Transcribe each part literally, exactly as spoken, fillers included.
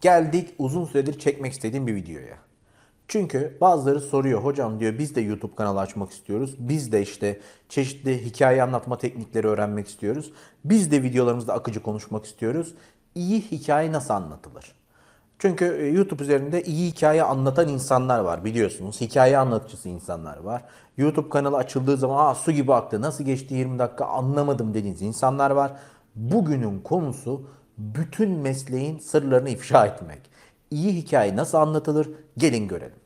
Geldik uzun süredir çekmek istediğim bir videoya. Çünkü bazıları soruyor, hocam diyor biz de YouTube kanalı açmak istiyoruz. Biz de işte çeşitli hikaye anlatma teknikleri öğrenmek istiyoruz. Biz de videolarımızda akıcı konuşmak istiyoruz. İyi hikaye nasıl anlatılır? Çünkü e, YouTube üzerinde iyi hikaye anlatan insanlar var biliyorsunuz. Hikaye anlatıcısı insanlar var. YouTube kanalı açıldığı zaman Aa, su gibi aktı, nasıl geçti yirmi dakika anlamadım dediğiniz insanlar var. Bugünün konusu bütün mesleğin sırlarını ifşa etmek. İyi hikaye nasıl anlatılır? Gelin görelim.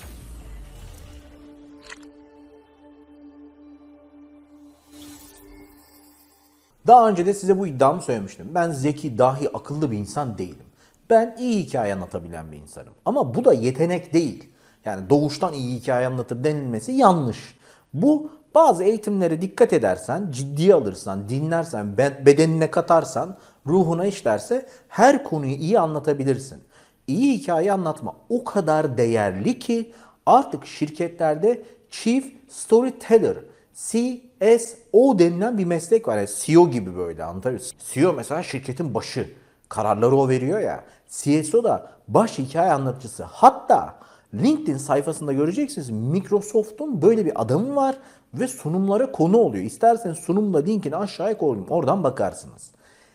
Daha önce de size bu iddiamı söylemiştim. Ben zeki, dahi, akıllı bir insan değilim. Ben iyi hikaye anlatabilen bir insanım. Ama bu da yetenek değil. Yani doğuştan iyi hikaye anlatır denilmesi yanlış. Bu bazı eğitimlere dikkat edersen, ciddiye alırsan, dinlersen, bedenine katarsan, ruhuna işlerse her konuyu iyi anlatabilirsin. İyi hikaye anlatma o kadar değerli ki artık şirketlerde Chief Storyteller, C S O denilen bir meslek var. Yani C E O gibi böyle, anlatabiliyor muyum? C E O mesela şirketin başı. Kararları o veriyor ya. C S O da baş hikaye anlatıcısı. Hatta LinkedIn sayfasında göreceksiniz Microsoft'un böyle bir adamı var ve sunumlara konu oluyor. İsterseniz sunumla linkini aşağıya koyayım. Oradan bakarsınız.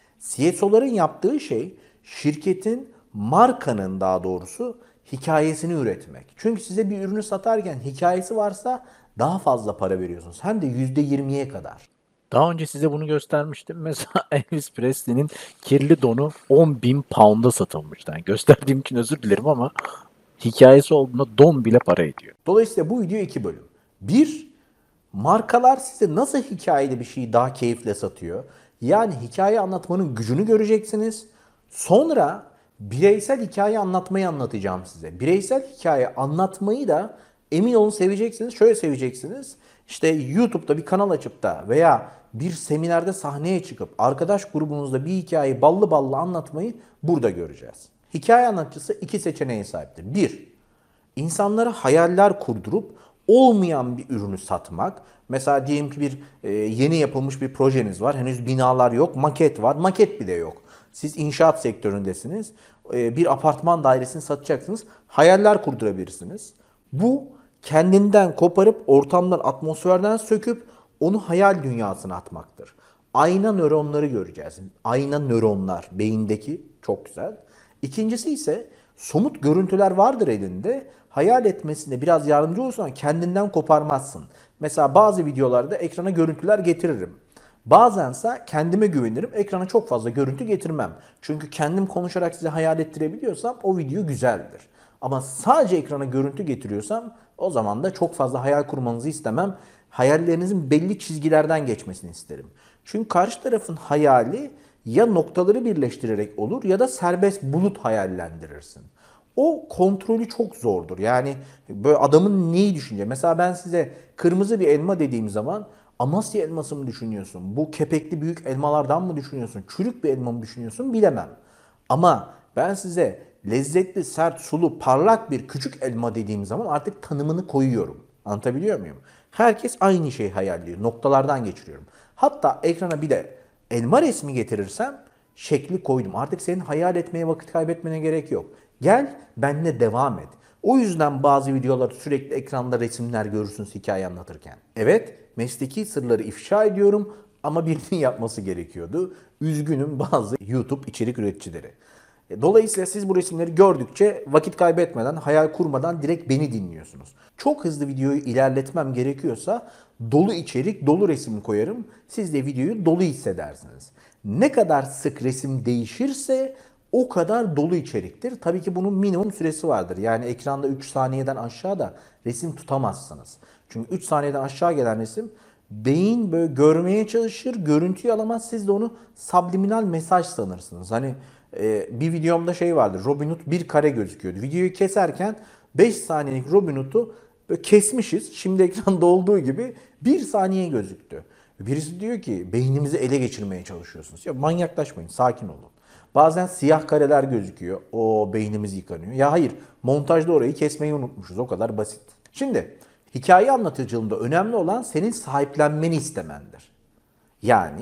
C S O'ların yaptığı şey şirketin, markanın daha doğrusu hikayesini üretmek. Çünkü size bir ürünü satarken hikayesi varsa daha fazla para veriyorsunuz. Hem de yüzde yirmiye kadar. Daha önce size bunu göstermiştim. Mesela Elvis Presley'nin kirli donu on bin pound'a satılmıştı. Yani gösterdiğim için özür dilerim ama hikayesi olduğunda don bile para ediyor. Dolayısıyla bu video iki bölüm. Bir, markalar size nasıl hikayeli bir şeyi daha keyifle satıyor? Yani hikaye anlatmanın gücünü göreceksiniz. Sonra bireysel hikaye anlatmayı anlatacağım size. Bireysel hikaye anlatmayı da emin olun seveceksiniz. Şöyle seveceksiniz. İşte YouTube'da bir kanal açıp da veya bir seminerde sahneye çıkıp arkadaş grubunuzda bir hikayeyi ballı ballı anlatmayı burada göreceğiz. Hikaye anlatıcısı iki seçeneğe sahiptir. Bir, İnsanlara hayaller kurdurup olmayan bir ürünü satmak. Mesela diyelim ki bir e, yeni yapılmış bir projeniz var. Henüz binalar yok, maket var. Maket bile yok. Siz inşaat sektöründesiniz. E, bir apartman dairesini satacaksınız. Hayaller kurdurabilirsiniz. Bu kendinden koparıp ortamdan, atmosferden söküp onu hayal dünyasına atmaktır. Ayna nöronları göreceğiz. Ayna nöronlar beyindeki, çok güzel. İkincisi ise somut görüntüler vardır elinde. Hayal etmesinde biraz yardımcı olursan kendinden koparmazsın. Mesela bazı videolarda ekrana görüntüler getiririm. Bazense kendime güvenirim. Ekrana çok fazla görüntü getirmem. Çünkü kendim konuşarak size hayal ettirebiliyorsam o video güzeldir. Ama sadece ekrana görüntü getiriyorsam o zaman da çok fazla hayal kurmanızı istemem. Hayallerinizin belli çizgilerden geçmesini isterim. Çünkü karşı tarafın hayali ya noktaları birleştirerek olur ya da serbest bulut hayallendirirsin. O kontrolü çok zordur. Yani böyle adamın neyi düşünecek? Mesela ben size kırmızı bir elma dediğim zaman Amasya elması mı düşünüyorsun? Bu kepekli büyük elmalardan mı düşünüyorsun? Çürük bir elma mı düşünüyorsun? Bilemem. Ama ben size lezzetli, sert, sulu, parlak bir küçük elma dediğim zaman artık tanımını koyuyorum. Anlatabiliyor muyum? Herkes aynı şeyi hayalliyor. Noktalardan geçiriyorum. Hatta ekrana bir de elma resmi getirirsem şekli koydum. Artık senin hayal etmeye vakit kaybetmene gerek yok. Gel benimle devam et. O yüzden bazı videolarda sürekli ekranda resimler görürsünüz hikaye anlatırken. Evet, mesleki sırları ifşa ediyorum ama birinin yapması gerekiyordu. Üzgünüm bazı YouTube içerik üreticileri. Dolayısıyla siz bu resimleri gördükçe vakit kaybetmeden, hayal kurmadan direkt beni dinliyorsunuz. Çok hızlı videoyu ilerletmem gerekiyorsa dolu içerik, dolu resim koyarım. Siz de videoyu dolu hissedersiniz. Ne kadar sık resim değişirse o kadar dolu içeriktir. Tabii ki bunun minimum süresi vardır. Yani ekranda üç saniyeden aşağıda resim tutamazsınız. Çünkü üç saniyeden aşağı gelen resim beyin böyle görmeye çalışır, görüntüyü alamaz. Siz de onu subliminal mesaj sanırsınız. Hani e, bir videomda şey vardı. Robin Hood bir kare gözüküyordu. Videoyu keserken beş saniyelik Robin Hood'u böyle kesmişiz. Şimdi ekranda olduğu gibi bir saniye gözüktü. Birisi diyor ki beynimizi ele geçirmeye çalışıyorsunuz. Ya manyaklaşmayın, sakin olun. Bazen siyah kareler gözüküyor. O beynimiz yıkanıyor. Ya hayır, montajda orayı kesmeyi unutmuşuz. O kadar basit. Şimdi hikaye anlatıcılığında önemli olan senin sahiplenmeni istemendir. Yani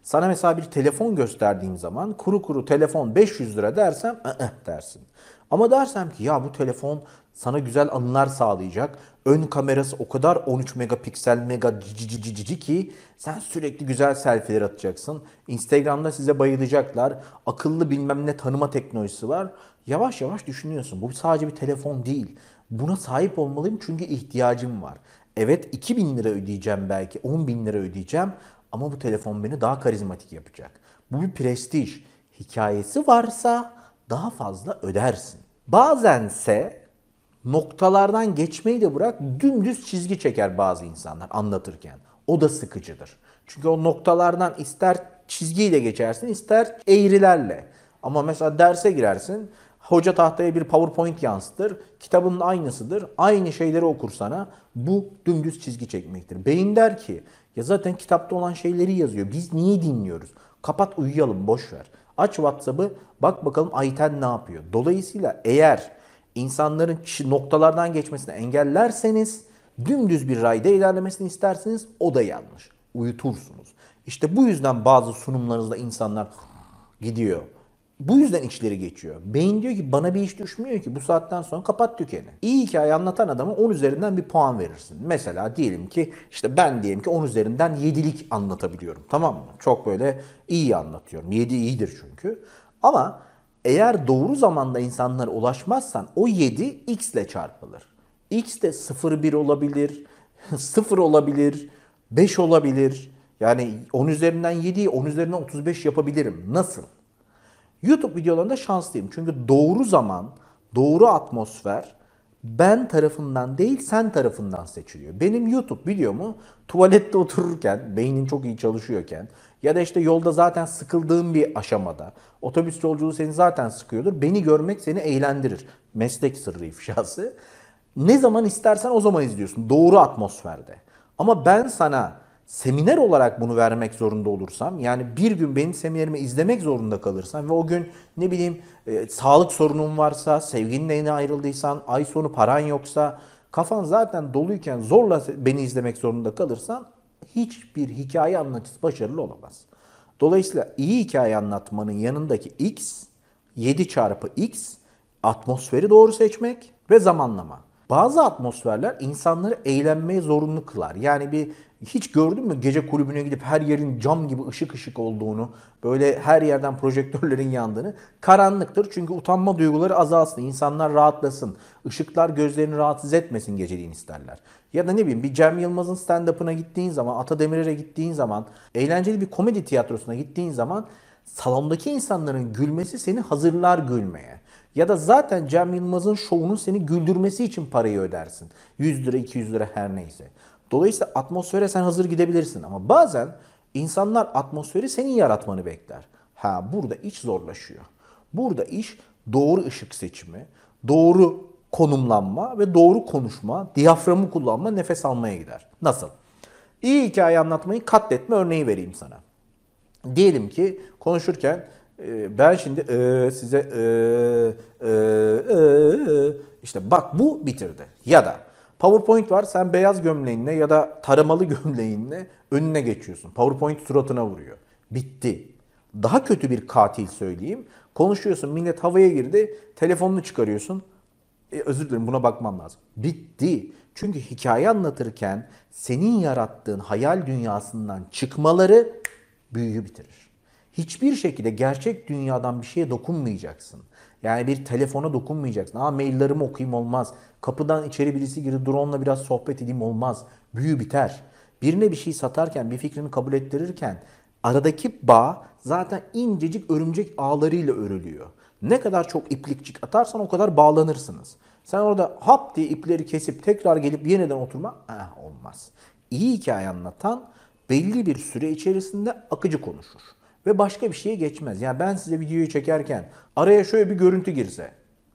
Sana mesela bir telefon gösterdiğim zaman kuru kuru telefon beş yüz lira dersem ı-ı dersin. Ama dersem ki ya bu telefon sana güzel anılar sağlayacak. Ön kamerası o kadar on üç megapiksel mega cici cici cici ki sen sürekli güzel selfie'ler atacaksın. Instagram'da size bayılacaklar. Akıllı bilmem ne tanıma teknolojisi var. Yavaş yavaş düşünüyorsun. Bu sadece bir telefon değil. Buna sahip olmalıyım çünkü ihtiyacım var. Evet iki bin lira ödeyeceğim belki on bin lira ödeyeceğim ama bu telefon beni daha karizmatik yapacak. Bu bir prestij. Hikayesi varsa daha fazla ödersin. Bazense noktalardan geçmeyi de bırak dümdüz çizgi çeker bazı insanlar anlatırken. O da sıkıcıdır. Çünkü o noktalardan ister çizgiyle geçersin ister eğrilerle. Ama mesela derse girersin. Hoca tahtaya bir PowerPoint yansıtır. Kitabının aynısıdır. Aynı şeyleri okur sana. Bu dümdüz çizgi çekmektir. Beyin der ki ya zaten kitapta olan şeyleri yazıyor. Biz niye dinliyoruz? Kapat uyuyalım boş ver. Aç WhatsApp'ı bak bakalım Ayten ne yapıyor. Dolayısıyla eğer insanların noktalardan geçmesini engellerseniz dümdüz bir rayda ilerlemesini isterseniz o da yanlış. Uyutursunuz. İşte bu yüzden bazı sunumlarınızda insanlar gidiyor. Bu yüzden içleri geçiyor. Beyin diyor ki bana bir iş düşmüyor ki bu saatten sonra kapat dükkanı. İyi hikaye anlatan adama on üzerinden bir puan verirsin. Mesela diyelim ki işte ben diyelim ki on üzerinden yedilik anlatabiliyorum. Tamam mı? Çok böyle iyi anlatıyorum. yedi iyidir çünkü. Ama eğer doğru zamanda insanlara ulaşmazsan o yedi x ile çarpılır. X de sıfır virgül bir olabilir, sıfır olabilir, beş olabilir. Yani on üzerinden yediyi on üzerinden otuz beş yapabilirim. Nasıl? YouTube videolarında şanslıyım. Çünkü doğru zaman, doğru atmosfer ben tarafından değil sen tarafından seçiliyor. Benim YouTube videomu tuvalette otururken, beynin çok iyi çalışıyorken ya da işte yolda zaten sıkıldığın bir aşamada, otobüs yolculuğu seni zaten sıkıyordur. Beni görmek seni eğlendirir. Meslek sırrı ifşası. Ne zaman istersen o zaman izliyorsun. Doğru atmosferde. Ama ben sana seminer olarak bunu vermek zorunda olursam, yani bir gün benim seminerimi izlemek zorunda kalırsam ve o gün ne bileyim e, sağlık sorunun varsa, sevgilinle yeni ayrıldıysan, ay sonu paran yoksa, kafan zaten doluyken zorla beni izlemek zorunda kalırsan hiçbir hikaye anlatıcısı başarılı olamaz. Dolayısıyla iyi hikaye anlatmanın yanındaki X, yedi çarpı X, atmosferi doğru seçmek ve zamanlama. Bazı atmosferler insanları eğlenmeye zorunlu kılar. Yani bir hiç gördün mü gece kulübüne gidip her yerin cam gibi ışık ışık olduğunu, böyle her yerden projektörlerin yandığını? Karanlıktır çünkü utanma duyguları azalsın, insanlar rahatlasın, ışıklar gözlerini rahatsız etmesin geceliğin isterler. Ya da ne bileyim bir Cem Yılmaz'ın stand-up'ına gittiğin zaman, Ata Demirer'e gittiğin zaman, eğlenceli bir komedi tiyatrosuna gittiğin zaman salondaki insanların gülmesi seni hazırlar gülmeye. Ya da zaten Cem Yılmaz'ın şovunun seni güldürmesi için parayı ödersin. yüz lira, iki yüz lira her neyse. Dolayısıyla atmosfere sen hazır gidebilirsin ama bazen insanlar atmosferi senin yaratmanı bekler. Ha burada iş zorlaşıyor. Burada iş doğru ışık seçimi, doğru konumlanma ve doğru konuşma, diyaframı kullanma, nefes almaya gider. Nasıl? İyi hikaye anlatmayı katletme örneği vereyim sana. Diyelim ki konuşurken e, ben şimdi e, size e, e, e, e, işte bak bu bitirdi. Ya da PowerPoint var sen beyaz gömleğinle ya da taramalı gömleğinle önüne geçiyorsun. PowerPoint suratına vuruyor. Bitti. Daha kötü bir katil söyleyeyim. Konuşuyorsun millet havaya girdi telefonunu çıkarıyorsun. E, özür dilerim buna bakmam lazım. Bitti. Çünkü hikaye anlatırken senin yarattığın hayal dünyasından çıkmaları büyüyü bitirir. Hiçbir şekilde gerçek dünyadan bir şeye dokunmayacaksın. Yani bir telefona dokunmayacaksın. Aa maillerimi okuyayım olmaz. Kapıdan içeri birisi girdi drone'la biraz sohbet edeyim olmaz. Büyü biter. Birine bir şey satarken, bir fikrini kabul ettirirken aradaki bağ zaten incecik örümcek ağlarıyla örülüyor. Ne kadar çok iplikçik atarsan o kadar bağlanırsınız. Sen orada hap diye ipleri kesip tekrar gelip yeniden oturma eh, olmaz. İyi hikaye anlatan belli bir süre içerisinde akıcı konuşur. Ve başka bir şeye geçmez. Yani ben size videoyu çekerken araya şöyle bir görüntü girse.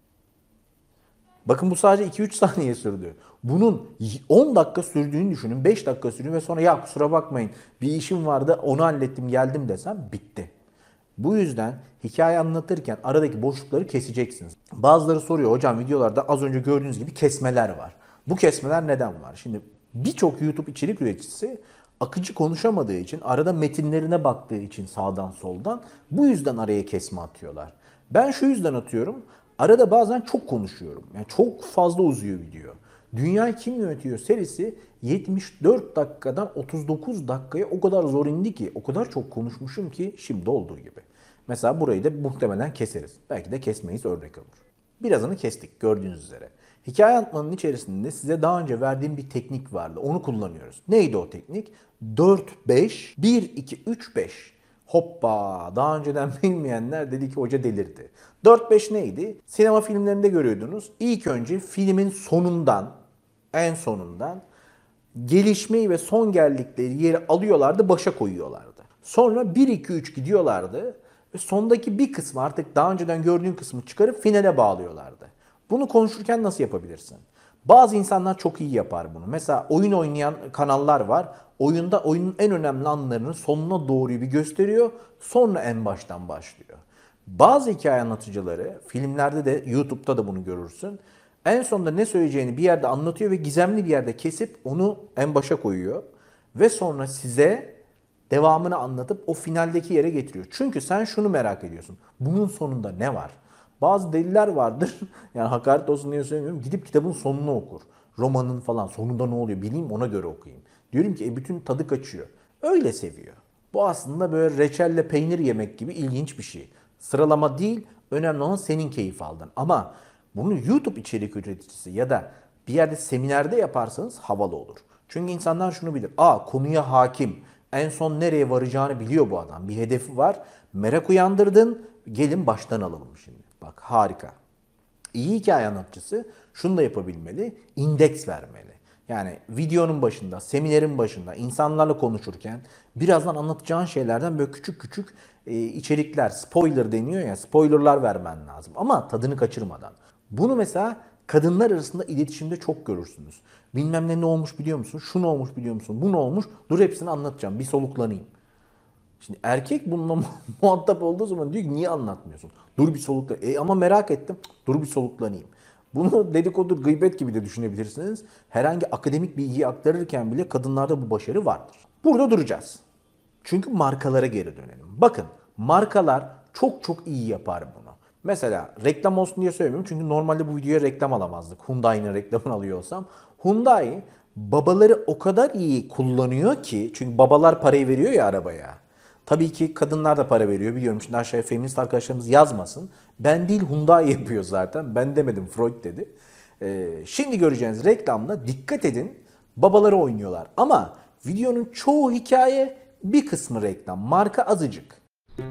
Bakın bu sadece iki üç saniye sürdü. Bunun on dakika sürdüğünü düşünün. beş dakika sürdüğünü ve sonra ya kusura bakmayın bir işim vardı onu hallettim geldim desem bitti. Bu yüzden hikaye anlatırken aradaki boşlukları keseceksiniz. Bazıları soruyor hocam videolarda az önce gördüğünüz gibi kesmeler var. Bu kesmeler neden var? Şimdi birçok YouTube içerik üreticisi akıcı konuşamadığı için, arada metinlerine baktığı için sağdan soldan bu yüzden araya kesme atıyorlar. Ben şu yüzden atıyorum. Arada bazen çok konuşuyorum. Yani çok fazla uzuyor video. Dünyayı Kim Yönetiyor serisi yetmiş dört dakikadan otuz dokuz dakikaya o kadar zor indi ki, o kadar çok konuşmuşum ki şimdi olduğu gibi. Mesela burayı da muhtemelen keseriz. Belki de kesmeyiz, örnek olur. Birazını kestik gördüğünüz üzere. Hikaye anlatmanın içerisinde size daha önce verdiğim bir teknik vardı. Onu kullanıyoruz. Neydi o teknik? dört beş bir iki üç beş. Hoppa! Daha önceden bilmeyenler dedi ki hoca delirdi. dört beş neydi? Sinema filmlerinde görüyordunuz. İlk önce filmin sonundan, en sonundan gelişmeyi ve son geldikleri yeri alıyorlardı, başa koyuyorlardı. Sonra bir iki üç gidiyorlardı ve sondaki bir kısmı, artık daha önceden gördüğün kısmı çıkarıp finale bağlıyorlardı. Bunu konuşurken nasıl yapabilirsin? Bazı insanlar çok iyi yapar bunu. Mesela oyun oynayan kanallar var. Oyunda oyunun en önemli anlarını sonuna doğru bir gösteriyor. Sonra en baştan başlıyor. Bazı hikaye anlatıcıları, filmlerde de YouTube'da da bunu görürsün. En sonunda ne söyleyeceğini bir yerde anlatıyor ve gizemli bir yerde kesip onu en başa koyuyor. Ve sonra size devamını anlatıp o finaldeki yere getiriyor. Çünkü sen şunu merak ediyorsun. Bunun sonunda ne var? Bazı deliler vardır. Yani hakaret olsun diye söylemiyorum. Gidip kitabın sonunu okur. Romanın falan sonunda ne oluyor bileyim, ona göre okuyayım. Diyorum ki e, bütün tadı kaçıyor. Öyle seviyor. Bu aslında böyle reçelle peynir yemek gibi ilginç bir şey. Sıralama değil, önemli olan senin keyif aldın. Ama bunu YouTube içerik üreticisi ya da bir yerde seminerde yaparsanız havalı olur. Çünkü insanlar şunu bilir. Aa, konuya hakim. En son nereye varacağını biliyor bu adam. Bir hedefi var. Merak uyandırdın. Gelin baştan alalım şimdi. Bak harika. İyi hikaye anlatıcısı şunu da yapabilmeli. İndeks vermeli. Yani videonun başında, seminerin başında insanlarla konuşurken birazdan anlatacağın şeylerden böyle küçük küçük e, içerikler, spoiler deniyor ya, spoilerlar vermen lazım. Ama tadını kaçırmadan. Bunu mesela kadınlar arasında iletişimde çok görürsünüz. Bilmem ne ne olmuş biliyor musun? Şu ne olmuş biliyor musun? Bu ne olmuş? Dur hepsini anlatacağım. Bir soluklanayım. Şimdi erkek bununla muhatap olduğu zaman diyor ki niye anlatmıyorsun? Dur bir solukla. E ama merak ettim. Dur bir soluklanayım. Bunu dedikodu, gıybet gibi de düşünebilirsiniz. Herhangi akademik bilgiyi aktarırken bile kadınlarda bu başarı vardır. Burada duracağız. Çünkü markalara geri dönelim. Bakın markalar çok çok iyi yapar bunu. Mesela reklam olsun diye söylemiyorum. Çünkü normalde bu videoya reklam alamazdık. Hyundai'nin reklamını alıyor olsam. Hyundai babaları o kadar iyi kullanıyor ki. Çünkü babalar parayı veriyor ya arabaya. Tabii ki kadınlar da para veriyor biliyorum. Şimdi aşağıya feminist arkadaşlarımız yazmasın. Ben değil, Hyundai yapıyor zaten. Ben demedim, Freud dedi. Ee, şimdi göreceğiniz reklamda dikkat edin, babaları oynuyorlar. Ama videonun çoğu hikaye, bir kısmı reklam. Marka azıcık.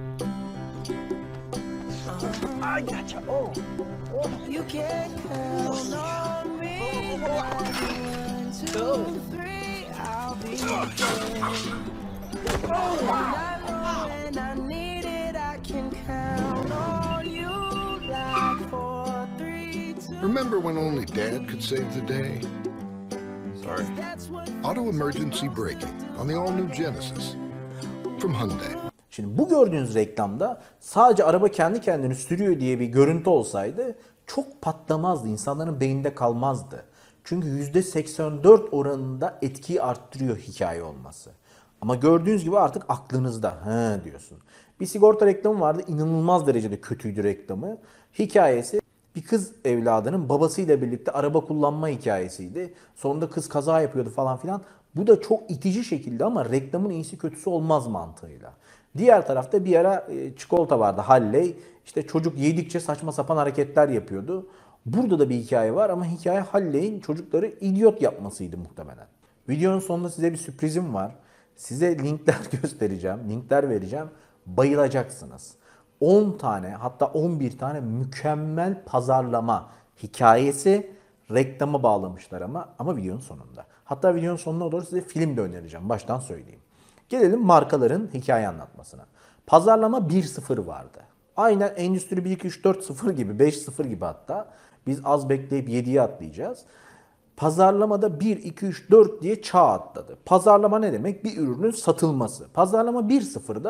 You can count on me. One, two, three, I'll be there. Oh, night long when I need it, I can count on you like four, three, two. Remember when only Dad could save the day? Sorry. That's what Auto emergency braking on the all-new Genesis from Hyundai. Şimdi bu gördüğünüz reklamda sadece araba kendi kendini sürüyor diye bir görüntü olsaydı çok patlamazdı. İnsanların beyninde kalmazdı. Çünkü yüzde seksen dört oranında etkiyi arttırıyor hikaye olması. Ama gördüğünüz gibi artık aklınızda. He diyorsun. Bir sigorta reklamı vardı. İnanılmaz derecede kötüydü reklamı. Hikayesi bir kız evladının babasıyla birlikte araba kullanma hikayesiydi. Sonunda kız kaza yapıyordu falan filan. Bu da çok itici şekilde ama reklamın iyisi kötüsü olmaz mantığıyla. Diğer tarafta bir ara e, çikolata vardı, Halley. İşte çocuk yedikçe saçma sapan hareketler yapıyordu. Burada da bir hikaye var ama hikaye Halley'in çocukları idiot yapmasıydı muhtemelen. Videonun sonunda size bir sürprizim var. Size linkler göstereceğim, linkler vereceğim. Bayılacaksınız. on tane, hatta on bir tane mükemmel pazarlama hikayesi reklama bağlamışlar ama ama videonun sonunda. Hatta videonun sonuna doğru size film de önereceğim. Baştan söyleyeyim. Gelelim markaların hikaye anlatmasına. Pazarlama bir sıfır vardı. Aynen Endüstri bir iki üç dört sıfır gibi, beş sıfır gibi hatta. Biz az bekleyip yediye atlayacağız. Pazarlamada bir, iki, üç, dört diye çağ atladı. Pazarlama ne demek? Bir ürünün satılması. Pazarlama bir sıfırda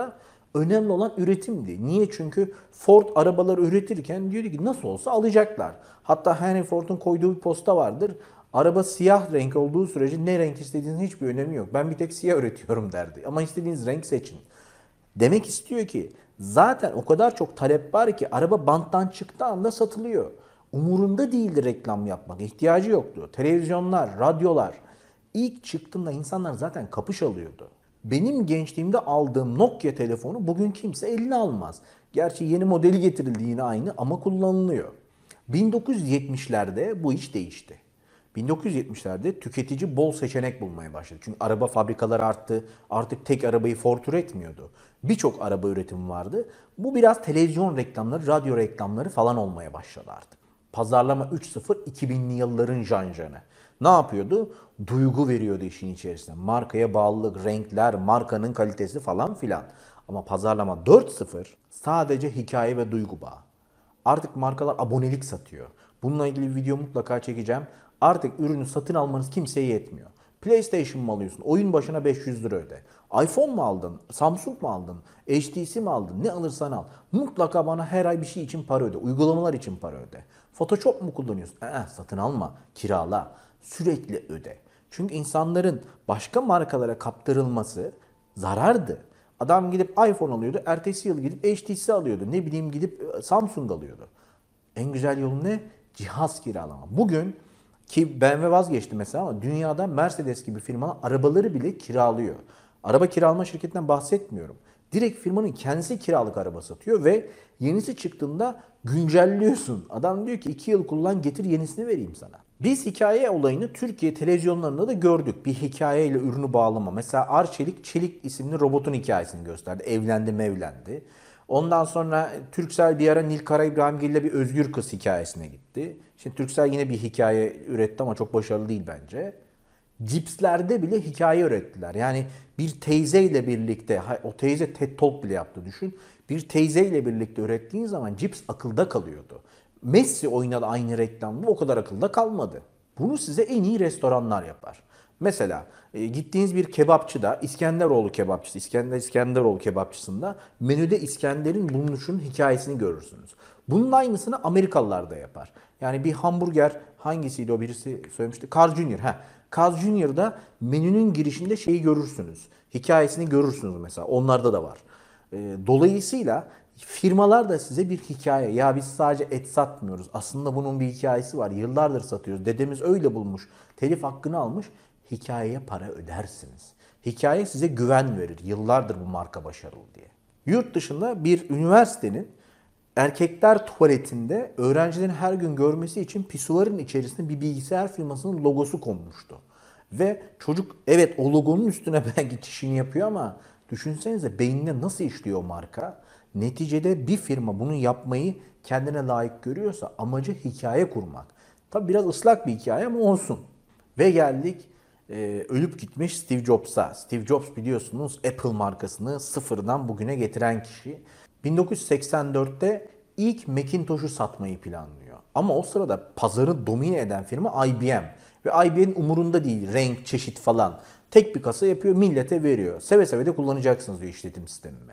Önemli olan üretimdi. Niye? Çünkü Ford arabalar üretirken diyordu ki nasıl olsa alacaklar. Hatta Henry Ford'un koyduğu bir posta vardır. Araba siyah renk olduğu sürece ne renk istediğinizin hiçbir önemi yok. Ben bir tek siyah üretiyorum derdi. Ama istediğiniz renk seçin. Demek istiyor ki zaten o kadar çok talep var ki araba banttan çıktığı anda satılıyor. Umurunda değildi reklam yapmak. İhtiyacı yoktu. Televizyonlar, radyolar ilk çıktığında insanlar zaten kapış alıyordu. Benim gençliğimde aldığım Nokia telefonu bugün kimse eline almaz. Gerçi yeni modeli getirildi yine aynı ama kullanılıyor. bin dokuz yüz yetmişlerde bu iş değişti. bin dokuz yüz yetmişlerde tüketici bol seçenek bulmaya başladı. Çünkü araba fabrikaları arttı. Artık tek arabayı Ford üretmiyordu. Birçok araba üretimi vardı. Bu biraz televizyon reklamları, radyo reklamları falan olmaya başladı artık. Pazarlama üç nokta sıfır iki binli yılların janjanı. Ne yapıyordu? Duygu veriyordu işin içerisine. Markaya bağlılık, renkler, markanın kalitesi falan filan. Ama pazarlama dört nokta sıfır sadece hikaye ve duygu bağı. Artık markalar abonelik satıyor. Bununla ilgili bir video mutlaka çekeceğim. Artık ürünü satın almanız kimseye yetmiyor. PlayStation mı alıyorsun? Oyun başına beş yüz lira öde. iPhone mu aldın? Samsung mu aldın? H T C mi aldın? Ne alırsan al. Mutlaka bana her ay bir şey için para öde. Uygulamalar için para öde. Photoshop mu kullanıyorsun? Ee, satın alma. Kirala. Sürekli öde. Çünkü insanların başka markalara kaptırılması zarardı. Adam gidip iPhone alıyordu. Ertesi yıl gidip H T C alıyordu. Ne bileyim gidip Samsung alıyordu. En güzel yolu ne? Cihaz kiralama. Bugün ki B M W vazgeçti mesela ama dünyada Mercedes gibi firmalar arabaları bile kiralıyor. Araba kiralama şirketinden bahsetmiyorum. Direkt firmanın kendisi kiralık araba satıyor ve yenisi çıktığında güncelliyorsun. Adam diyor ki iki yıl kullan getir yenisini vereyim sana. Biz hikaye olayını Türkiye televizyonlarında da gördük. Bir hikayeyle ürünü bağlama. Mesela Arçelik Çelik isimli robotun hikayesini gösterdi. Evlendi mevlendi. Ondan sonra Turkcell bir ara Nil Kara İbrahimgil ile bir özgür kız hikayesine gitti. Şimdi Turkcell yine bir hikaye üretti ama çok başarılı değil bence. Cipslerde bile hikaye ürettiler. Yani bir teyzeyle birlikte, o teyze TED Talk bile yaptı düşün. Bir teyzeyle birlikte ürettiğin zaman cips akılda kalıyordu. Messi oynadı aynı reklamda o kadar akılda kalmadı. Bunu size en iyi restoranlar yapar. Mesela e, gittiğiniz bir kebapçıda İskenderoğlu kebapçısı, İskender İskenderoğlu kebapçısında menüde İskender'in bulunuşunun hikayesini görürsünüz. Bunun aynısını Amerikalılar da yapar. Yani bir hamburger hangisiydi o birisi söylemişti? Carl Junior Heh. Carl Junior'da menünün girişinde şeyi görürsünüz. Hikayesini görürsünüz mesela. Onlarda da var. E, dolayısıyla firmalar da size bir hikaye. Ya biz sadece et satmıyoruz. Aslında bunun bir hikayesi var. Yıllardır satıyoruz. Dedemiz öyle bulmuş. Telif hakkını almış. Hikayeye para ödersiniz. Hikaye size güven verir. Yıllardır bu marka başarılı diye. Yurt dışında bir üniversitenin erkekler tuvaletinde öğrencilerin her gün görmesi için pisuarın içerisinde bir bilgisayar firmasının logosu konmuştu. Ve çocuk evet o logonun üstüne belki çişini yapıyor ama düşünsenize beynine nasıl işliyor marka. Neticede bir firma bunu yapmayı kendine layık görüyorsa amacı hikaye kurmak. Tabi biraz ıslak bir hikaye ama olsun. Ve geldik e, ölüp gitmiş Steve Jobs'a. Steve Jobs biliyorsunuz Apple markasını sıfırdan bugüne getiren kişi. bin dokuz yüz seksen dörtte ilk Macintosh'u satmayı planlıyor. Ama o sırada pazarı domine eden firma I B M. Ve I B M'in umurunda değil renk, çeşit falan. Tek bir kasa yapıyor, millete veriyor. Seve seve de kullanacaksınız diyor işletim sistemimi.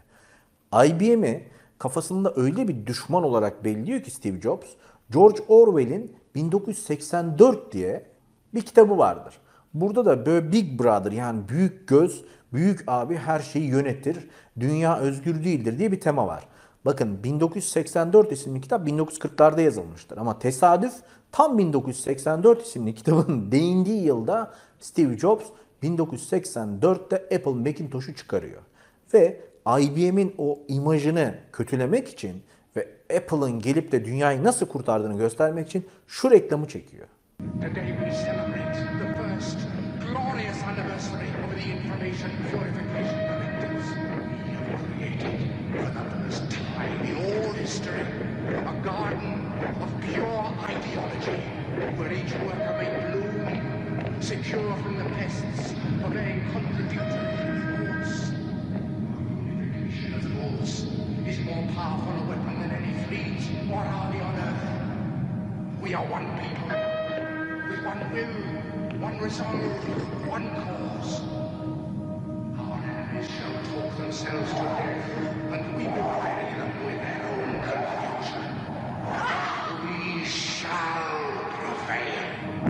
I B M'i kafasında öyle bir düşman olarak belliyor ki Steve Jobs, George Orwell'in bin dokuz yüz seksen dört diye bir kitabı vardır. Burada da böyle Big Brother yani büyük göz, büyük abi her şeyi yönetir, dünya özgür değildir diye bir tema var. Bakın bin dokuz yüz seksen dört isimli kitap bin dokuz yüz kırklarda yazılmıştır ama tesadüf tam bin dokuz yüz seksen dört isimli kitabın değindiği yılda Steve Jobs bin dokuz yüz seksen dörtte Apple Macintosh'u çıkarıyor. Ve I B M'in o imajını kötülemek için ve Apple'ın gelip de dünyayı nasıl kurtardığını göstermek için şu reklamı çekiyor. Today we celebrate the first glorious anniversary of the information purification directives. We have created for the first time in all history a garden of pure ideology where each worker may bloom, secure from the pests of their contradictory thoughts. Unification of thoughts is more powerful a weapon than any fleet or army on earth. We are one people. One will, one resolve, one cause. Our enemies shall talk themselves to death, and we will bury them with their own confusion. We shall prevail.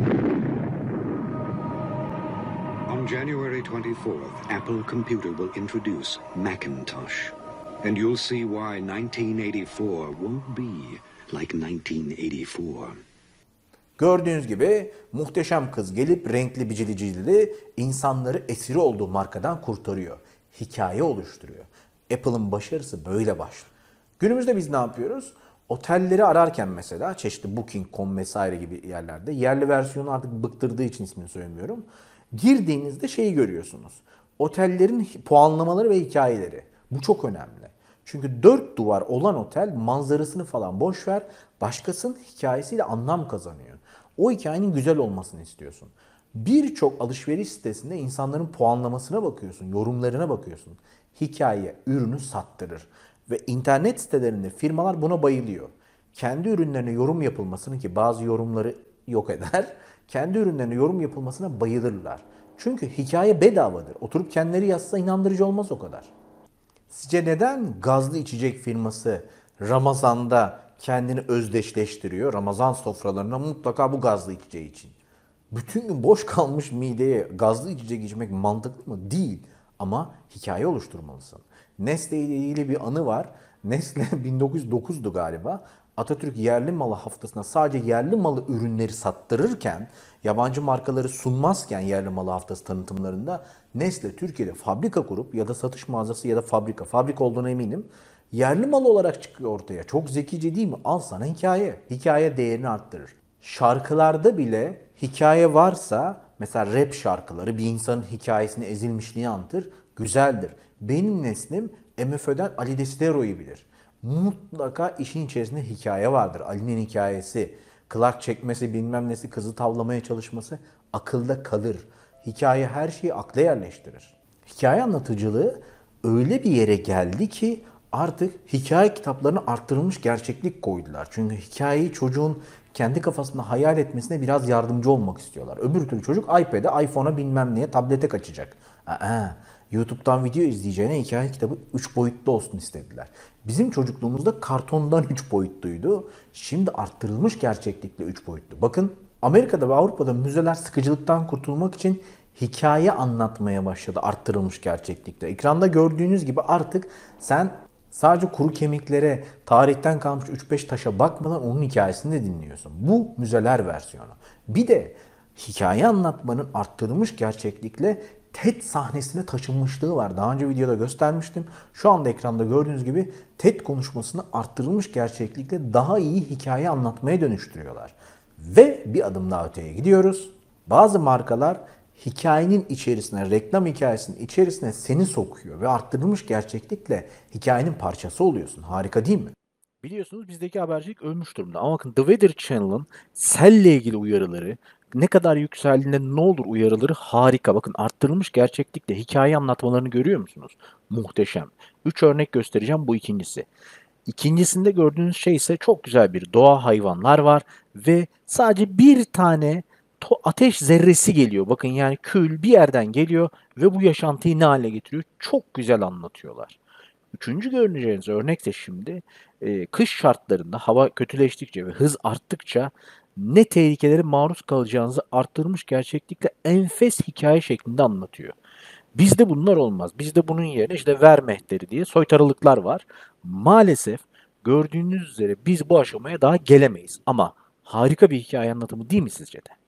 On January twenty-fourth, Apple Computer will introduce Macintosh. And you'll see why nineteen eighty-four won't be like nineteen eighty-four. Gördüğünüz gibi muhteşem kız gelip renkli bicilicili insanları esiri olduğu markadan kurtarıyor. Hikaye oluşturuyor. Apple'ın başarısı böyle başlıyor. Günümüzde biz ne yapıyoruz? Otelleri ararken mesela çeşitli booking nokta com vesaire gibi yerlerde yerli versiyonu artık bıktırdığı için ismini söylemiyorum. Girdiğinizde şeyi görüyorsunuz. Otellerin puanlamaları ve hikayeleri. Bu çok önemli. Çünkü dört duvar olan otel manzarasını falan boş ver, başkasının hikayesiyle anlam kazanıyor. O hikayenin güzel olmasını istiyorsun. Birçok alışveriş sitesinde insanların puanlamasına bakıyorsun, yorumlarına bakıyorsun. Hikaye ürünü sattırır. Ve internet sitelerinde firmalar buna bayılıyor. Kendi ürünlerine yorum yapılmasını, ki bazı yorumları yok eder, kendi ürünlerine yorum yapılmasına bayılırlar. Çünkü hikaye bedavadır. Oturup kendileri yazsa inandırıcı olmaz o kadar. Sizce neden gazlı içecek firması Ramazan'da kendini özdeşleştiriyor? Ramazan sofralarına mutlaka bu gazlı içeceği için. Bütün gün boş kalmış mideye gazlı içecek içmek mantıklı mı? Değil. Ama hikaye oluşturmalısın. Nestle ile ilgili bir anı var. Nestle bin dokuz yüz dokuzdu galiba. Atatürk yerli malı haftasına sadece yerli malı ürünleri sattırırken, yabancı markaları sunmazken yerli malı haftası tanıtımlarında Nestle Türkiye'de fabrika kurup ya da satış mağazası ya da fabrika, fabrika olduğuna eminim, yerli malı olarak çıkıyor ortaya. Çok zekice değil mi? Al sana hikaye. Hikaye değerini arttırır. Şarkılarda bile hikaye varsa, mesela rap şarkıları bir insanın hikayesini, ezilmişliğini anlatır. Güzeldir. Benim neslim M F Ö'den Ali Desidero'yu bilir. Mutlaka işin içerisinde hikaye vardır. Ali'nin hikayesi, kılak çekmesi, bilmem nesi, kızı tavlamaya çalışması akılda kalır. Hikaye her şeyi akla yerleştirir. Hikaye anlatıcılığı öyle bir yere geldi ki artık hikaye kitaplarına arttırılmış gerçeklik koydular. Çünkü hikayeyi çocuğun kendi kafasında hayal etmesine biraz yardımcı olmak istiyorlar. Öbür türlü çocuk iPad'e, iPhone'a bilmem neye, tablete kaçacak. Aa, YouTube'dan video izleyeceğine hikaye kitabı üç boyutlu olsun istediler. Bizim çocukluğumuzda kartondan üç boyutluydu. Şimdi arttırılmış gerçeklikle üç boyutlu. Bakın Amerika'da ve Avrupa'da müzeler sıkıcılıktan kurtulmak için hikaye anlatmaya başladı arttırılmış gerçeklikte. Ekranda gördüğünüz gibi artık sen sadece kuru kemiklere, tarihten kalmış üç beş taşa bakmadan onun hikayesini de dinliyorsun. Bu müzeler versiyonu. Bir de hikaye anlatmanın arttırılmış gerçeklikle TED sahnesine taşınmışlığı var. Daha önce videoda göstermiştim. Şu anda ekranda gördüğünüz gibi TED konuşmasını arttırılmış gerçeklikle daha iyi hikaye anlatmaya dönüştürüyorlar. Ve bir adım daha öteye gidiyoruz. Bazı markalar hikayenin içerisine, reklam hikayesinin içerisine seni sokuyor ve arttırılmış gerçeklikle hikayenin parçası oluyorsun. Harika değil mi? Biliyorsunuz bizdeki habercilik ölmüş durumda. Ama bakın The Weather Channel'ın selle ilgili uyarıları, ne kadar yükseldiğinde ne olur uyarıları harika. Bakın arttırılmış gerçeklikle hikaye anlatmalarını görüyor musunuz? Muhteşem. Üç örnek göstereceğim, bu ikincisi. İkincisinde gördüğünüz şey ise çok güzel bir doğa, hayvanlar var ve sadece bir tane to- ateş zerresi geliyor. Bakın yani kül bir yerden geliyor ve bu yaşantıyı ne hale getiriyor? Çok güzel anlatıyorlar. Üçüncü görüneceğiniz örnek de şimdi e, kış şartlarında hava kötüleştikçe ve hız arttıkça ne tehlikelere maruz kalacağınızı arttırmış gerçeklikle enfes hikaye şeklinde anlatıyor. Bizde bunlar olmaz. Bizde bunun yerine işte ver mehteri diye soytarılıklar var. Maalesef gördüğünüz üzere biz bu aşamaya daha gelemeyiz. Ama harika bir hikaye anlatımı değil mi sizce de?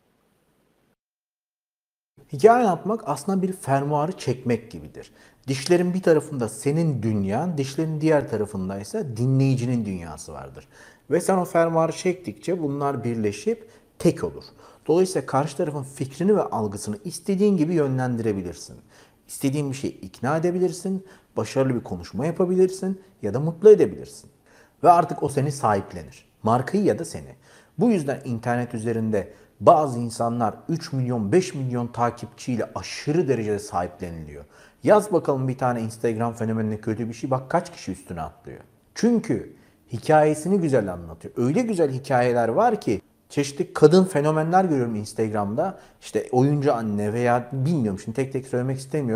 Hikaye anlatmak aslında bir fermuarı çekmek gibidir. Dişlerin bir tarafında senin dünyan, dişlerin diğer tarafında ise dinleyicinin dünyası vardır. Ve sen o fermuarı çektikçe bunlar birleşip tek olur. Dolayısıyla karşı tarafın fikrini ve algısını istediğin gibi yönlendirebilirsin. İstediğin bir şeyi ikna edebilirsin, başarılı bir konuşma yapabilirsin ya da mutlu edebilirsin. Ve artık o seni sahiplenir. Markayı ya da seni. Bu yüzden internet üzerinde bazı insanlar üç milyon, beş milyon takipçiyle aşırı derecede sahipleniliyor. Yaz bakalım bir tane Instagram fenomenine kötü bir şey, bak kaç kişi üstüne atlıyor. Çünkü hikayesini güzel anlatıyor. Öyle güzel hikayeler var ki çeşitli kadın fenomenler görüyorum Instagram'da. İşte oyuncu anne veya bilmiyorum, şimdi tek tek söylemek istemiyorum.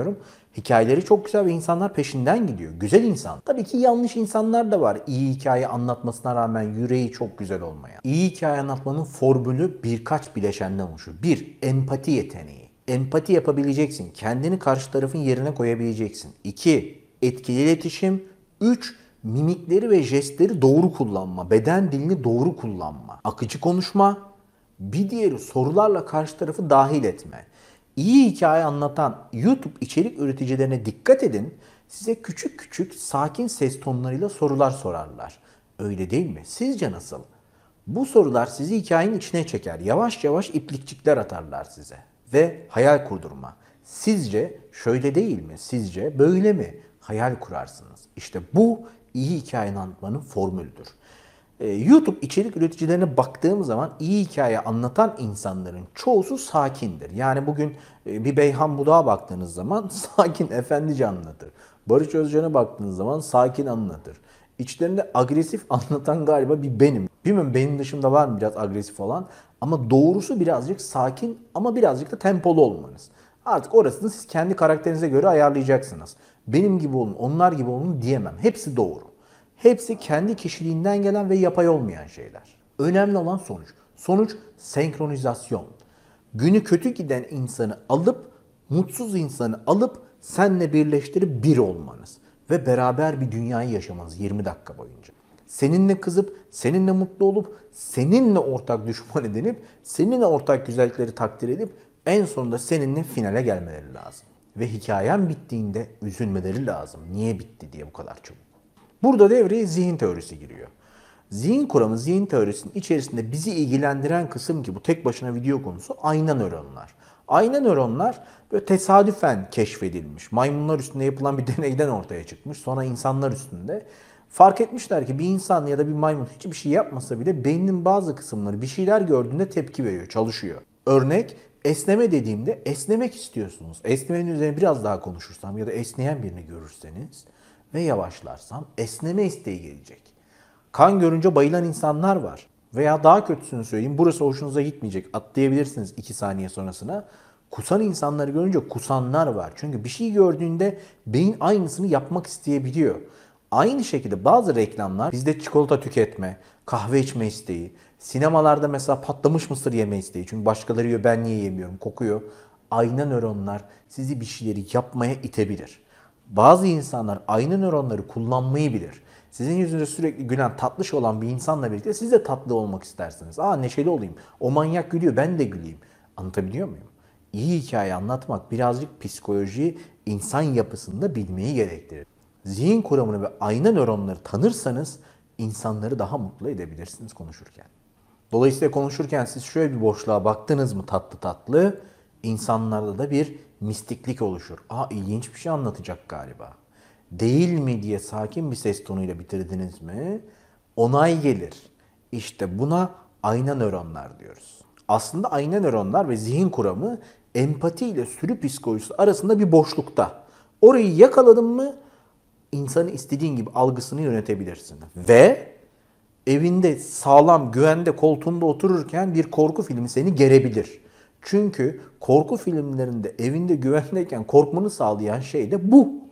Hikayeleri çok güzel ve insanlar peşinden gidiyor. Güzel insan. Tabii ki yanlış insanlar da var. İyi hikaye anlatmasına rağmen yüreği çok güzel olmayan. İyi hikaye anlatmanın formülü birkaç bileşenden oluşuyor. Bir, empati yeteneği. Empati yapabileceksin. Kendini karşı tarafın yerine koyabileceksin. İki, etkili iletişim. Üç, mimikleri ve jestleri doğru kullanma. Beden dilini doğru kullanma. Akıcı konuşma. Bir diğeri sorularla karşı tarafı dahil etme. İyi hikaye anlatan YouTube içerik üreticilerine dikkat edin. Size küçük küçük sakin ses tonlarıyla sorular sorarlar. Öyle değil mi? Sizce nasıl? Bu sorular sizi hikayenin içine çeker. Yavaş yavaş iplikçikler atarlar size. Ve hayal kurdurma. Sizce şöyle değil mi? Sizce böyle mi? Hayal kurarsınız. İşte bu iyi hikaye anlatmanın formülüdür. Ee, YouTube içerik üreticilerine baktığım zaman iyi hikaye anlatan insanların çoğusu sakindir. Yani bugün e, bir Beyhan Budak'a baktığınız zaman sakin, efendice anlatır. Barış Özcan'a baktığınız zaman sakin anlatır. İçlerinde agresif anlatan galiba bir benim. Bilmiyorum, benim dışımda var mı biraz agresif olan, ama doğrusu birazcık sakin ama birazcık da tempolu olmanız. Artık orasını siz kendi karakterinize göre ayarlayacaksınız. Benim gibi olun, onlar gibi olun diyemem. Hepsi doğru. Hepsi kendi kişiliğinden gelen ve yapay olmayan şeyler. Önemli olan sonuç. Sonuç senkronizasyon. Günü kötü giden insanı alıp, mutsuz insanı alıp senle birleştirip bir olmanız. Ve beraber bir dünyayı yaşamanız yirmi dakika boyunca. Seninle kızıp, seninle mutlu olup, seninle ortak düşman edinip, seninle ortak güzellikleri takdir edip, en sonunda seninle finale gelmeleri lazım. Ve hikayen bittiğinde üzülmeleri lazım. Niye bitti diye bu kadar çabuk. Burada devreye zihin teorisi giriyor. Zihin kuramı, zihin teorisinin içerisinde bizi ilgilendiren kısım, ki bu tek başına video konusu, ayna nöronlar. Ayna nöronlar böyle tesadüfen keşfedilmiş. Maymunlar üstünde yapılan bir deneyden ortaya çıkmış. Sonra insanlar üstünde. Fark etmişler ki bir insan ya da bir maymun hiçbir şey yapmasa bile beynin bazı kısımları bir şeyler gördüğünde tepki veriyor, çalışıyor. Örnek, esneme dediğimde esnemek istiyorsunuz. Esnemenin üzerine biraz daha konuşursam ya da esneyen birini görürseniz ve yavaşlarsam esneme isteği gelecek. Kan görünce bayılan insanlar var. Veya daha kötüsünü söyleyeyim, burası hoşunuza gitmeyecek, atlayabilirsiniz iki saniye sonrasına. Kusan insanları görünce kusanlar var. Çünkü bir şey gördüğünde beyin aynısını yapmak isteyebiliyor. Aynı şekilde bazı reklamlar bizde çikolata tüketme, kahve içme isteği, sinemalarda mesela patlamış mısır yeme isteği. Çünkü başkaları yiyor, ben niye yemiyorum, kokuyor. Ayna nöronlar sizi bir şeyleri yapmaya itebilir. Bazı insanlar ayna nöronları kullanmayı bilir. Sizin yüzünüzde sürekli gülen, tatlış olan bir insanla birlikte siz de tatlı olmak istersiniz. Aa, neşeli olayım. O manyak gülüyor, ben de güleyim. Anlatabiliyor muyum? İyi hikaye anlatmak birazcık psikoloji, insan yapısını da bilmeyi gerektirir. Zihin kuramını ve ayna nöronları tanırsanız insanları daha mutlu edebilirsiniz konuşurken. Dolayısıyla konuşurken siz şöyle bir boşluğa baktınız mı tatlı tatlı, insanlarda da bir mistiklik oluşur. Aa, ilginç bir şey anlatacak galiba. Değil mi diye sakin bir ses tonuyla bitirdiniz mi, onay gelir. İşte buna ayna nöronlar diyoruz. Aslında ayna nöronlar ve zihin kuramı empati ile sürü psikolojisi arasında bir boşlukta. Orayı yakaladın mı insanı istediğin gibi algısını yönetebilirsin. Ve evinde sağlam, güvende koltuğunda otururken bir korku filmi seni gerebilir. Çünkü korku filmlerinde evinde güvendeyken korkmanı sağlayan şey de bu.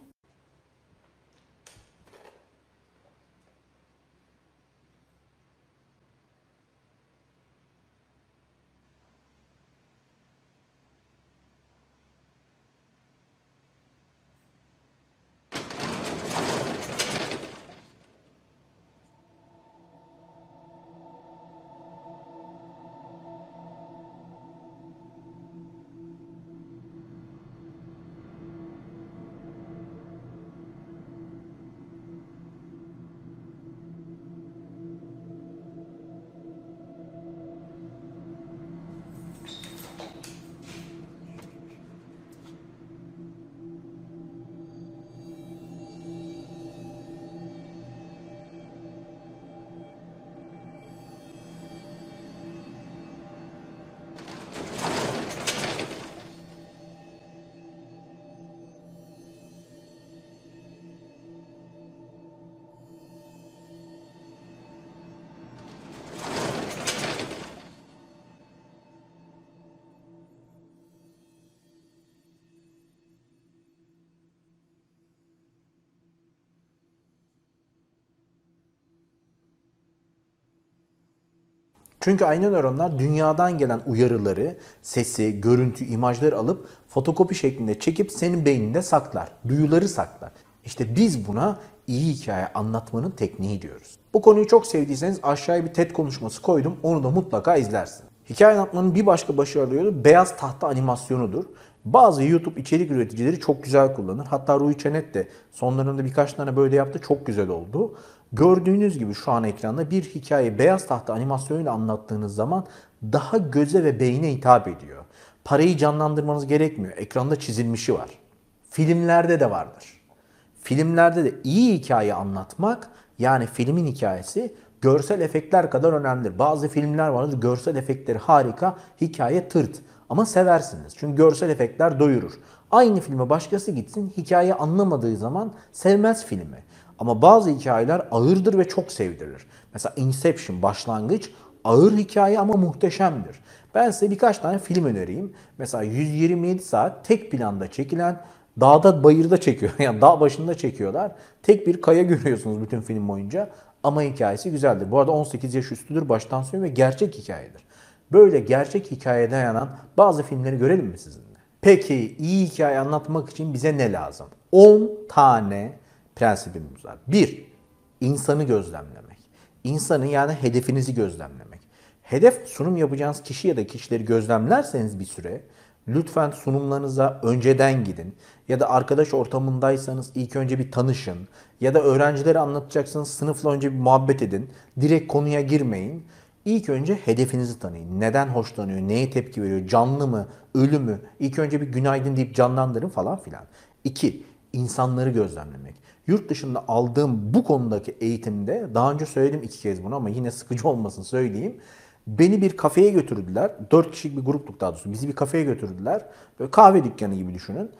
Çünkü ayna nöronlar dünyadan gelen uyarıları, sesi, görüntü, imajları alıp fotokopi şeklinde çekip senin beyninde saklar. Duyuları saklar. İşte biz buna iyi hikaye anlatmanın tekniği diyoruz. Bu konuyu çok sevdiyseniz aşağıya bir TED konuşması koydum. Onu da mutlaka izlersin. Hikaye anlatmanın bir başka başarılı yolu beyaz tahta animasyonudur. Bazı YouTube içerik üreticileri çok güzel kullanır. Hatta Rui Çenet de sonlarında birkaç tane böyle yaptı. Çok güzel oldu. Gördüğünüz gibi şu an ekranda bir hikaye beyaz tahta animasyonuyla anlattığınız zaman daha göze ve beyne hitap ediyor. Parayı canlandırmanız gerekmiyor. Ekranda çizilmişi var. Filmlerde de vardır. Filmlerde de iyi hikaye anlatmak, yani filmin hikayesi görsel efektler kadar önemlidir. Bazı filmler vardır, görsel efektleri harika, hikaye tırt. Ama seversiniz. Çünkü görsel efektler doyurur. Aynı filme başkası gitsin, hikaye anlamadığı zaman sevmez filmi. Ama bazı hikayeler ağırdır ve çok sevdirir. Mesela Inception başlangıç ağır hikaye ama muhteşemdir. Ben size birkaç tane film önereyim. Mesela yüz yirmi yedi saat tek planda çekilen, dağda bayırda çekiyor. Yani dağ başında çekiyorlar. Tek bir kaya görüyorsunuz bütün film boyunca. Ama hikayesi güzeldir. Bu arada on sekiz yaş üstüdür baştan söylüyorum ve gerçek hikayedir. Böyle gerçek hikayeye dayanan bazı filmleri görelim mi sizinle? Peki iyi hikaye anlatmak için bize ne lazım? on tane prensibimiz var. bir. İnsanı gözlemlemek. İnsanı, yani hedefinizi gözlemlemek. Hedef sunum yapacağınız kişi ya da kişileri gözlemlerseniz bir süre, lütfen sunumlarınıza önceden gidin. Ya da arkadaş ortamındaysanız ilk önce bir tanışın. Ya da öğrencilere anlatacaksınız, sınıfla önce bir muhabbet edin. Direkt konuya girmeyin. İlk önce hedefinizi tanıyın. Neden hoşlanıyor, neye tepki veriyor, canlı mı, ölü mü? İlk önce bir günaydın deyip canlandırın falan filan. İki, insanları gözlemlemek. Yurt dışında aldığım bu konudaki eğitimde, daha önce söyledim iki kez bunu ama yine sıkıcı olmasın söyleyeyim. Beni bir kafeye götürdüler. Dört kişilik bir gruptuk daha doğrusu. Bizi bir kafeye götürdüler. Böyle kahve dükkanı gibi düşünün.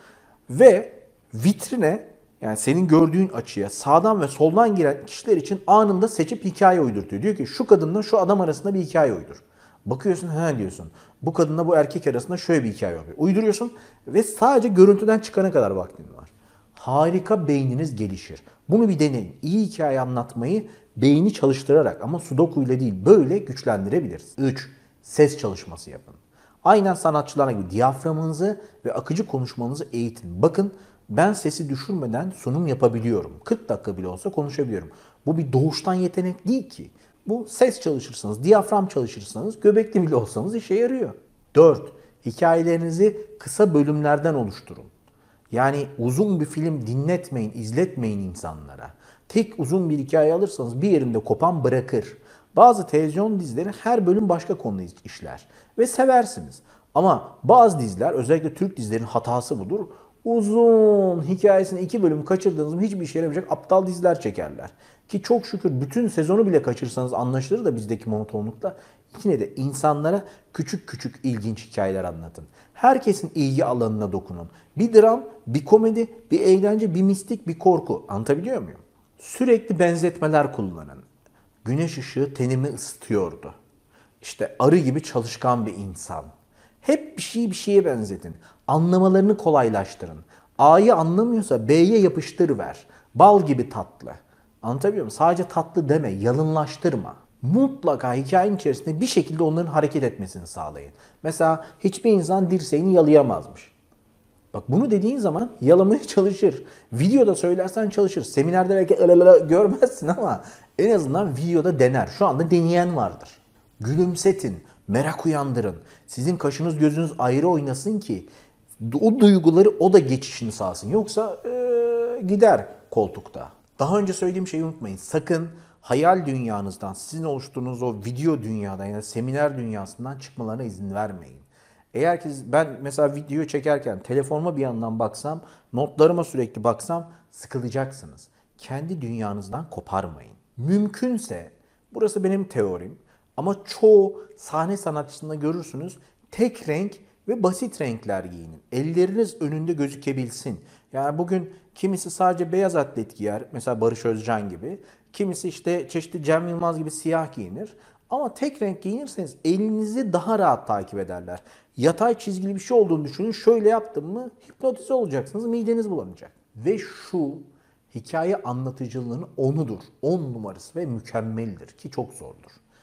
Ve vitrine, yani senin gördüğün açıya sağdan ve soldan giren kişiler için anında seçip hikaye uydurtuyor. Diyor ki şu kadınla şu adam arasında bir hikaye uydur. Bakıyorsun, ha diyorsun. Bu kadınla bu erkek arasında şöyle bir hikaye oluyor. Uyduruyorsun ve sadece görüntüden çıkana kadar vaktin var. Harika beyniniz gelişir. Bunu bir deneyin. İyi hikaye anlatmayı beyni çalıştırarak ama sudoku ile değil, böyle güçlendirebiliriz. üç. Ses çalışması yapın. Aynen sanatçılar gibi diyaframınızı ve akıcı konuşmanızı eğitin. Bakın, ben sesi düşürmeden sunum yapabiliyorum. kırk dakika bile olsa konuşabiliyorum. Bu bir doğuştan yetenek değil ki. Bu ses çalışırsanız, diyafram çalışırsanız, göbekli bile olsanız işe yarıyor. dört. Hikayelerinizi kısa bölümlerden oluşturun. Yani uzun bir film dinletmeyin, izletmeyin insanlara. Tek uzun bir hikaye alırsanız bir yerinde kopan bırakır. Bazı televizyon dizileri her bölüm başka konu işler ve seversiniz. Ama bazı diziler, özellikle Türk dizilerinin hatası budur. Uzun hikayesini iki bölüm kaçırdığınız mı hiçbir işe yaramayacak aptal diziler çekerler. Ki çok şükür bütün sezonu bile kaçırsanız anlaşılır da bizdeki monotonlukla. Yine de insanlara küçük küçük ilginç hikayeler anlatın. Herkesin ilgi alanına dokunun. Bir dram, bir komedi, bir eğlence, bir mistik, bir korku. Anlatabiliyor muyum? Sürekli benzetmeler kullanın. Güneş ışığı tenimi ısıtıyordu. İşte arı gibi çalışkan bir insan. Hep bir şeyi bir şeye benzetin. Anlamalarını kolaylaştırın. A'yı anlamıyorsa B'ye yapıştır ver. Bal gibi tatlı. Anlatabiliyor muyum? Sadece tatlı deme, yalınlaştırma. Mutlaka hikayenin içerisinde bir şekilde onların hareket etmesini sağlayın. Mesela hiçbir insan dirseğini yalayamazmış. Bak, bunu dediğin zaman yalamaya çalışır. Videoda söylersen çalışır. Seminerde belki ılalala görmezsin ama en azından videoda dener. Şu anda deneyen vardır. Gülümsetin, merak uyandırın. Sizin kaşınız gözünüz ayrı oynasın ki o duyguları o da geçişini sağlasın. Yoksa ee, gider koltukta. Daha önce söylediğim şeyi unutmayın. Sakın hayal dünyanızdan, sizin oluşturduğunuz o video dünyadan, yani seminer dünyasından çıkmalarına izin vermeyin. Eğer ki ben mesela video çekerken telefonuma bir yandan baksam, notlarıma sürekli baksam sıkılacaksınız. Kendi dünyanızdan koparmayın. Mümkünse, burası benim teorim ama çoğu sahne sanatçısında görürsünüz, tek renk ve basit renkler giyinin. Elleriniz önünde gözükebilsin. Yani bugün kimisi sadece beyaz atlet giyer, mesela Barış Özcan gibi. Kimisi işte çeşitli Cem Yılmaz gibi siyah giyinir. Ama tek renk giyinirseniz elinizi daha rahat takip ederler. Yatay çizgili bir şey olduğunu düşünün. Şöyle yaptım mı hipnotize olacaksınız, mideniz bulanacak. Ve şu hikaye anlatıcılığının onudur. On numarası ve mükemmeldir ki çok zordur.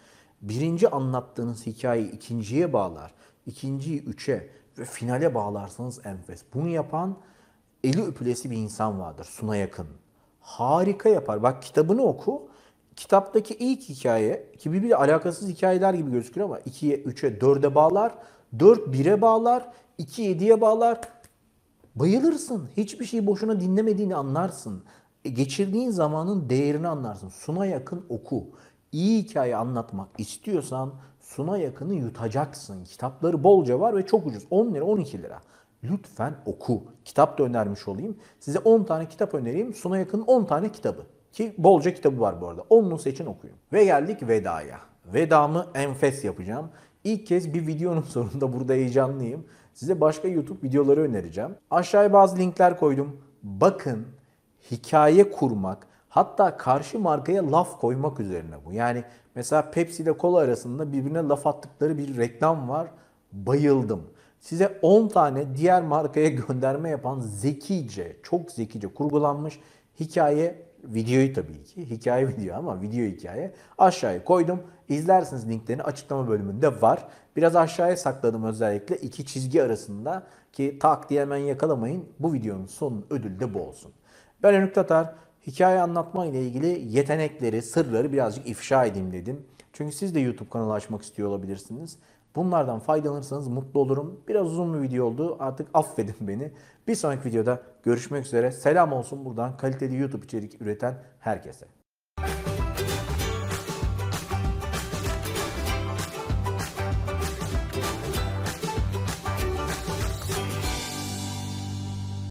birinci anlattığınız hikayeyi ikinciye bağlar, ikinciyi üçe ve finale bağlarsanız enfes. Bunu yapan eli öpülesi bir insan vardır, Suna Yakın. Harika yapar. Bak kitabını oku. Kitaptaki ilk hikaye ki birbiriyle alakasız hikayeler gibi gözüküyor ama ikiye, üçe, dörde bağlar. dört bire bağlar. iki yediye bağlar. Bayılırsın. Hiçbir şeyi boşuna dinlemediğini anlarsın. E, geçirdiğin zamanın değerini anlarsın. Suna Yakın oku. İyi hikaye anlatmak istiyorsan Suna Yakın'ı yutacaksın. Kitapları bolca var ve çok ucuz. on lira, on iki lira. Lütfen oku. Kitap da önermiş olayım. Size on tane kitap önereyim. Suna Yakın'ın on tane kitabı. Ki bolca kitabı var bu arada. onunu seçin okuyun. Ve geldik vedaya. Vedamı enfes yapacağım. İlk kez bir videonun sonunda burada heyecanlıyım. Size başka YouTube videoları önereceğim. Aşağıya bazı linkler koydum. Bakın, hikaye kurmak, hatta karşı markaya laf koymak üzerine bu. Yani mesela Pepsi ile kola arasında birbirine laf attıkları bir reklam var. Bayıldım. Size on tane diğer markaya gönderme yapan zekice, çok zekice kurgulanmış hikaye videoyu tabii ki. Hikaye video ama video hikaye. Aşağıya koydum. İzlersiniz, linklerini açıklama bölümünde var. Biraz aşağıya sakladım özellikle iki çizgi arasında ki tak diye hemen yakalamayın. Bu videonun sonun ödülü de bu olsun. Ben Önük Tatar. Hikaye anlatma ile ilgili yetenekleri, sırları birazcık ifşa edeyim dedim. Çünkü siz de YouTube kanalı açmak istiyor olabilirsiniz. Bunlardan faydalanırsanız mutlu olurum. Biraz uzun bir video oldu. Artık affedin beni. Bir sonraki videoda görüşmek üzere. Selam olsun buradan kaliteli YouTube içerik üreten herkese.